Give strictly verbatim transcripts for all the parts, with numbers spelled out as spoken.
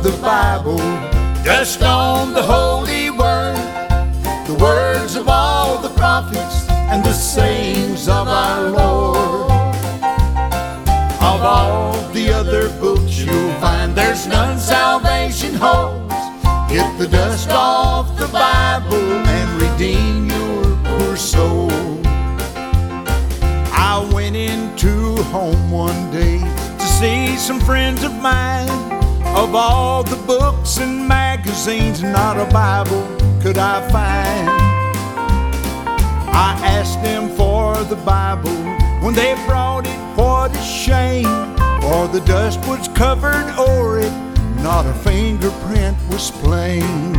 the Bible, dust on the holy word, the words of all the prophets and the sayings of our Lord. Of all the other books you'll find, there's none salvation holds. Get the dust off the Bible and redeem your poor soul. I went into a home one day to see some friends of mine. Of all the books and magazines, not a Bible could I find. I asked them for the Bible. When they brought it, what a shame, for the dust was covered o'er it, not a fingerprint was plain.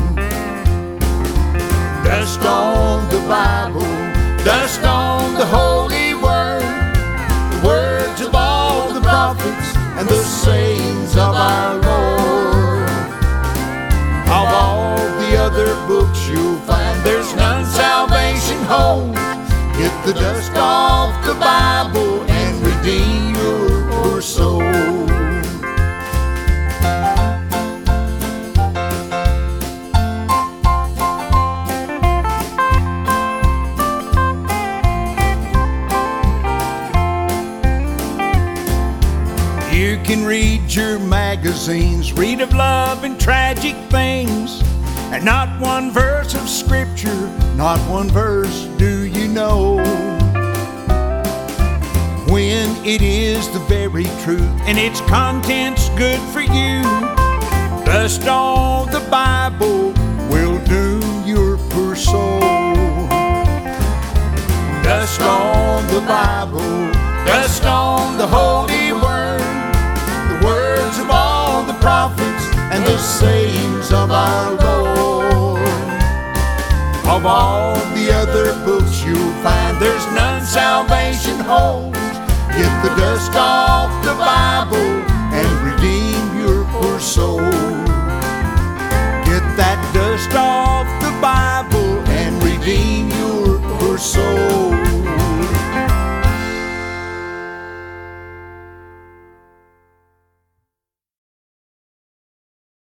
Dust on the Bible, dust on the holy word, the words of all the prophets and the sayings of our Lord. Of all the other books you'll find, there's none salvation holds. Get the dust off the Bible and redeem your poor soul. You can read your magazines, read of love and tragic things, and not one verse of scripture, not one verse do you know. When it is the very truth and its content's good for you, dust on the Bible will doom your poor soul. Dust on the Bible, dust on the holy word, the words of all the prophets and the sayings of our Lord. Of all the other books you'll find, there's none salvation holds. Get the dust off the Bible and redeem your poor soul. Get that dust off the Bible and redeem your poor soul.